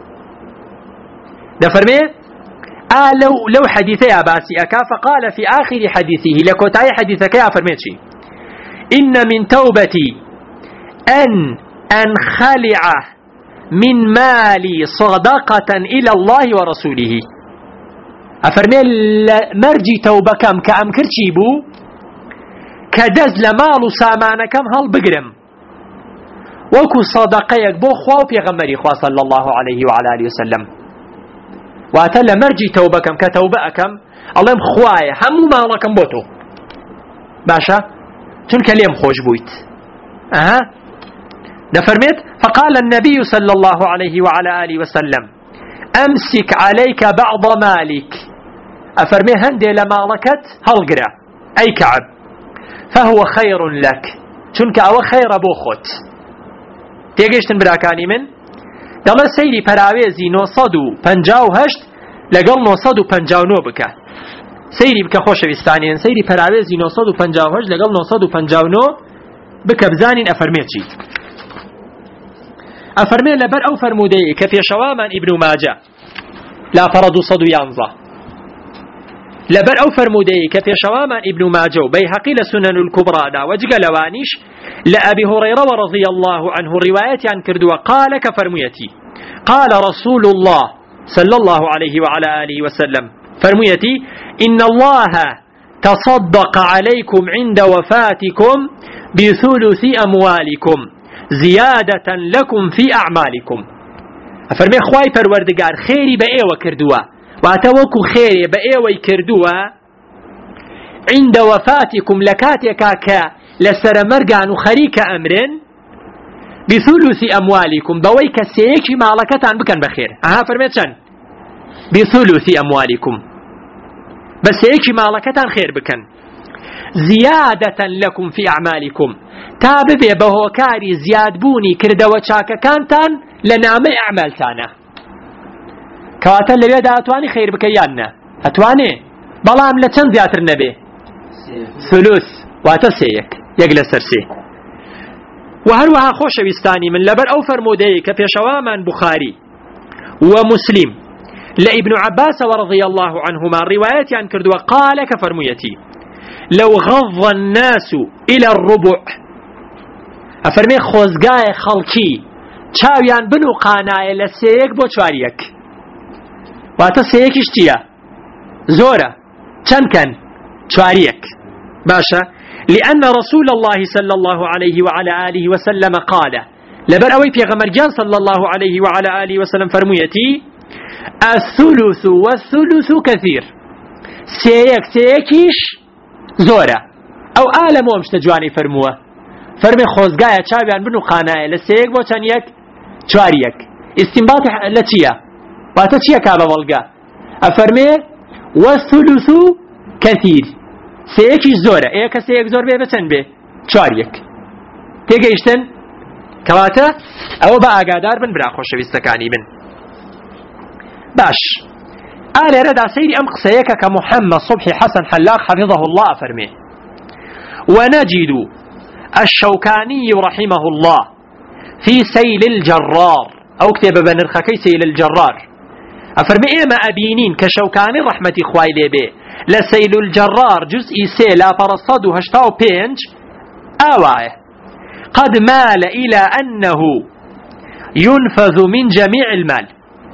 Speaker 1: دەفەرمێ لەو حەدیثەیە باسی ئەکا فقال في آخر حديثه لكوتاي حديثەکەی فەرمێ چی؟ إن من توبتي أن أنخلع من مالي صدقة إلى الله ورسوله. أفرمي مرجي توبكم كأم كرشيبو كدز لمال سامانكم هل بقرم وكو صدقيك بو خواو بيغمري خوا صلى الله عليه وعلى آله وسلم. واتل مرجي توبكم كتوبأكم اللهم خوايا همو مالكم بوتو باشا تنك ليم خوش بويت. نفرمت فقال النبي صلى الله عليه وعلى آله وسلم أمسك عليك بعض مالك. أفرمي هندي لمالكت هلقرا أي كعب فهو خير لك چونك أو خير بوخت. تيجيشتن براكاني من دل سيري پراويزي 958 لقل 959 بك سيري بك خوش بستانين سيري پراويزي 958 لقل 959 بك بزانين أفرميتشي. أفرمي لبر أو فرمودي كفي شواما ابن ماجه لا فرض صدو ينظى لبر أو فرمودي كفي شواما ابن ماجه بيهقي لسنن الكبرى دا وجق لوانيش لأبي هريرة رضي الله عنه رواية عن كردوا قال كفرميتي قال رسول الله صلى الله عليه وعلى آله وسلم فرميتي إن الله تصدق عليكم عند وفاتكم بثلث أموالكم زيادة لكم في أعمالكم. أفرمي خواي پروردگار خيري بأيوة كردوا واتوكو خيري بأيوة كردوا عند وفاتكم لكاتيكا كا لسر مرقان خريك أمر بثلث أموالكم بويك سيكي مالكتان بكن بخير. فرميتشان بثلث أموالكم بس سيكي مالكتان خير بكن زيادة لكم في أعمالكم تاببه بهوكاري زياد بوني كردوا چاكا كانتان لنامي أعمالتانا كواتا لبيدا أتواني خير بكيانا أتواني بلام لچن زياتر نبي ثلث واتسيك يقل سرسي. وهروها خوش ويستاني من لبر أو فرمودي كفيشواما بخاري ومسلم لابن عباس ورضي الله عنهما روايات عن كردوا قال كفرميتي لو غض الناس إلى الربع أفرمي خوزقاي خلقي چاويان بنو قاناي لسيك بو چواريك واتا سيك اشتيا زورا چند كان چواريك باشا لأن رسول الله صلى الله عليه وعلى آله وسلم قال لبر أوي بيغمر جان صلى الله عليه وعلى آله وسلم فرميتي الثلث والثلث كثير سيكيش زورا أو آلم ومشتجواني فرموه فرمي خوزقايا چاويان بنو قانايا لسيك بو چانيك چواريك استنباط لتيا واتا چيا كابا والقا أفرمي والثلث كثير سيكيش زورا ايكا سيك زور بيه بچن بيه چواريك تيجيشتن كواتا او با آقادار بن برا خوش بيستكاني بن باش آل ردا سيري أم قصيك كمحمد صبحي حسن حلاق حفظه الله فرمي ونجد الشوكاني رحمه الله في سيل الجرار أو كتب بنرخكي سيل الجرار أفرمي إما أبينين كشوكاني رحمة إخوائي لبي لسيل الجرار جزء سيلا فرصد هشتاو بينج آوائه قد مال إلى أنه ينفذ من جميع المال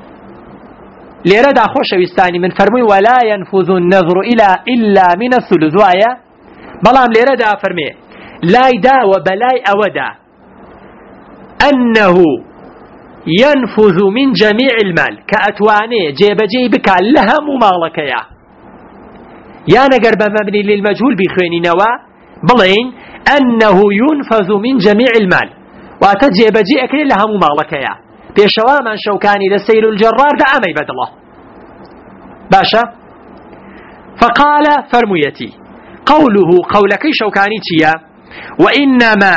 Speaker 1: ليرد أخوش ويستاني من فرمي ولا ينفذ النظر إلا من الثلث وآية بلام ليرد أفرمي لا يدا وبلاي أودا أنه ينفذ من جميع المال كأتواني جيب جيبك لها ممالكة يا نقرب مبني للمجهول بخويني نوا بلين أنه ينفذ من جميع المال وتجيب جيبك لها ممالكة بيشوا من شوكاني لسيل الجرار دا أمي بدله باشا فقال فرميتي قوله قولك شوكاني تيا وإنما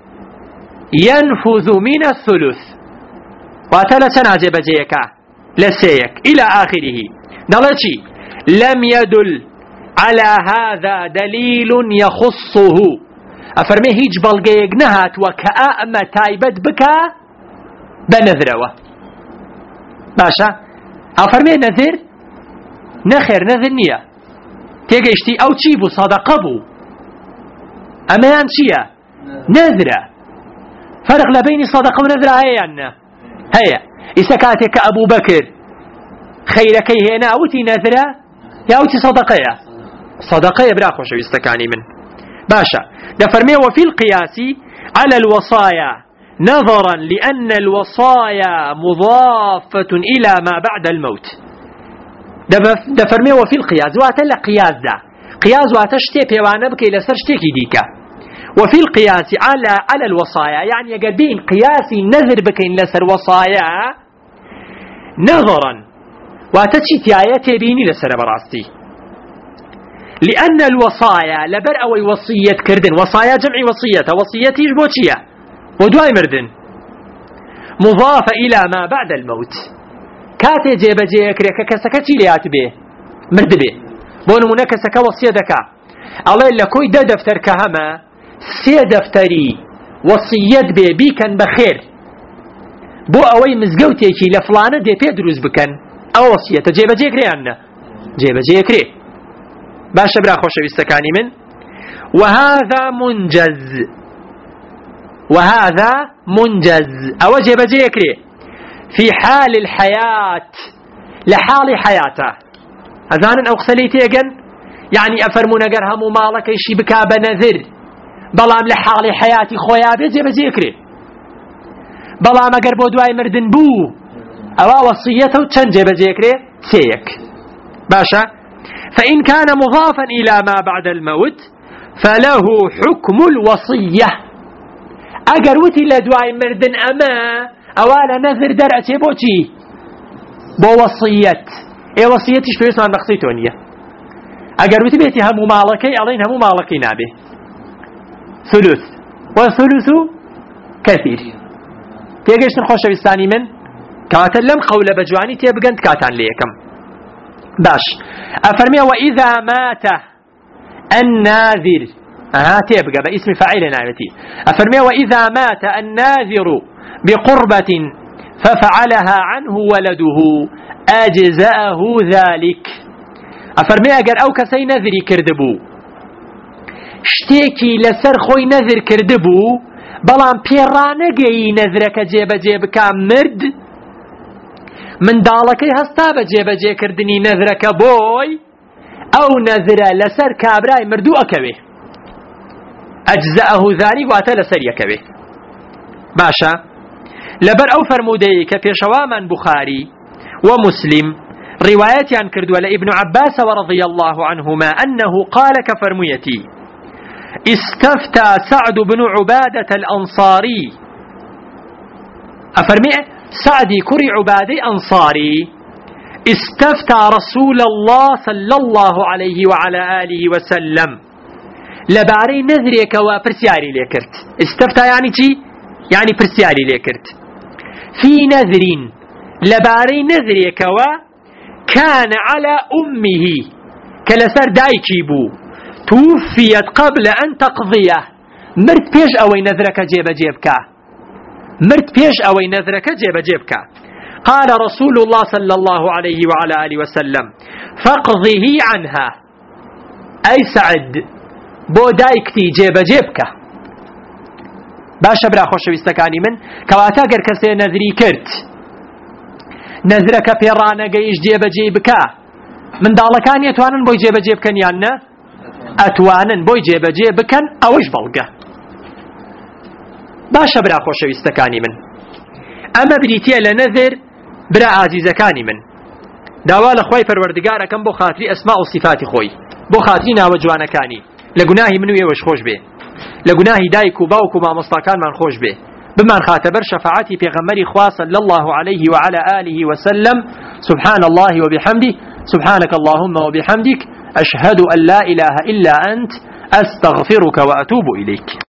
Speaker 1: ينفذ من الثلث واتلا تناجب جيكا لسيك إلى آخره نلتي لم يدل على هذا دليل يخصه أفرمي هيج بلغيق نهات وكأم تايبت بكا بنذروه باشا أفرمي نذر نخير نذر نية تيجيشتي أو تشيبو صدقبو أما ينشيا نذرة فرق لبين صدقة ونذرة هيا إسكاتك أبو بكر خيرك هنا أوتي نذرة يا أوتي صدقية براخو شو يستكاني من باشا دفرمي وفي القياس على الوصايا نظرا لأن الوصايا مضافة إلى ما بعد الموت دفرمي وفي القياس واتلا قياس دا قياس واتشتي بيوانا بكي لسرشتكي ديكا وفي القياس على الوصايا يعني يقدين قياسي نذر بكين لسر وصايا نظرا واتشتي آياتي بيني لسر براستي لأن الوصايا لبر أوي وصية كردن وصايا جمع وصيتي جبوتشيا ودواي مردن مضافة إلى ما بعد الموت كاتي جيب جيكري كسكتي ليات به مرد به بونمونا كسك وصية دكا الله إلا كوي دا دفتر كهما سي دفتري وصية به بيكن بخير بو أوي مزقوتيكي لفلانة دي بيدروز بكن أو وصية جيب جيكري عنا جيب جيكري باشا برا خوش بيستكاني من وهذا منجز أو جيب جيكري في حال الحياة لحال حياته أذانا أو خسليتي أجن يعني أفرمون أجرها ممالك يشي بكا بنذر بلام لحال حياتي خويا بيجي بذكري بلام أجر بودواي مردن بو أو وصيته تنجي بذكري سيك باشا فإن كان مضافا إلى ما بعد الموت فله حكم الوصية أجر وتي لدواي مردن أما أولا نذر درعتي بوتي بو وصية اي وصيتش في اسمان بخصيتونية اگر وتي بيتي همو مالكي علين همو مالكي نابي ثلث والثلث كثير تيجيش نخوش بستاني من كاتلم قول بجواني تيبقنت كاتان ليكم باش أفرمي وإذا مات الناذر تيبقى باسم فاعل نعمتي أفرمي وإذا مات الناذر بقربة ففعلها عنه ولده أجزأه ذلك أفرمي أجر أو كسي نذري كردبو شتيكي لسر خوي نذر كردبو بلان بيرانقي نذرك جيب كامرد من دالكي هستا بجيب كردني نذرك بوي أو نذر لسر كابراي مردو أكوي أجزأه ذلك وأتى لسر يكوي باشا لبر أو فرمودي كفي شواما بخاري ومسلم روايات عن كردو لابن عباس ورضي الله عنهما أنه قال كفرميتي استفتى سعد بن عبادة الأنصاري أفرمي سعدي كري عبادي أنصاري استفتى رسول الله صلى الله عليه وعلى آله وسلم لباري نذريك وبرسياري ليكرت استفتى يعني تي يعني برسياري ليكرت في نذر لباري نذريك وكان على أمه كلسر دايكي بو توفيت قبل أن تقضيه مرت بيش أوي نذرك جيبك مرد بيش أوي نذرك جيبك. قال رسول الله صلى الله عليه وعلى آله وسلم فاقضه عنها أي سعد بو دايكتي جيبك. باشا برا خوشويستەکانی من کەواتە گەر کەسێ نەذری کرد نەذرەکە پێڕانەگەیش جێبەجێ بکە منداڵەکانی ئەتوانن بۆی جێبەجێ بکەن یان نە؟ ئەتوانن بۆی جێبەجێ بکەن ئەوەش بەڵگە. باشە برا خۆشەویستەکانی من ئەمە بریتە لە نەذر برا ئازیزەکانی من داوا لە خوای پەروەردگارەکەم بۆ خاتری ئەسما و صفاتی خۆی بۆ خاتری ناوە جوانەکانی لە گوناهی من و ئێوەش خۆش بێ لە گوناهی دایک و باوک و مامۆستاکانمان خۆش بێ بمان خاتە بەر شەفاعەتی پێغەمبەری خوا صلی الله عليه وعلى آله وسلم. سبحان الله وبحمده سبحانك اللهم وبحمدك أشهد أن لا إله إلا أنت أستغفرك وأتوب إليك.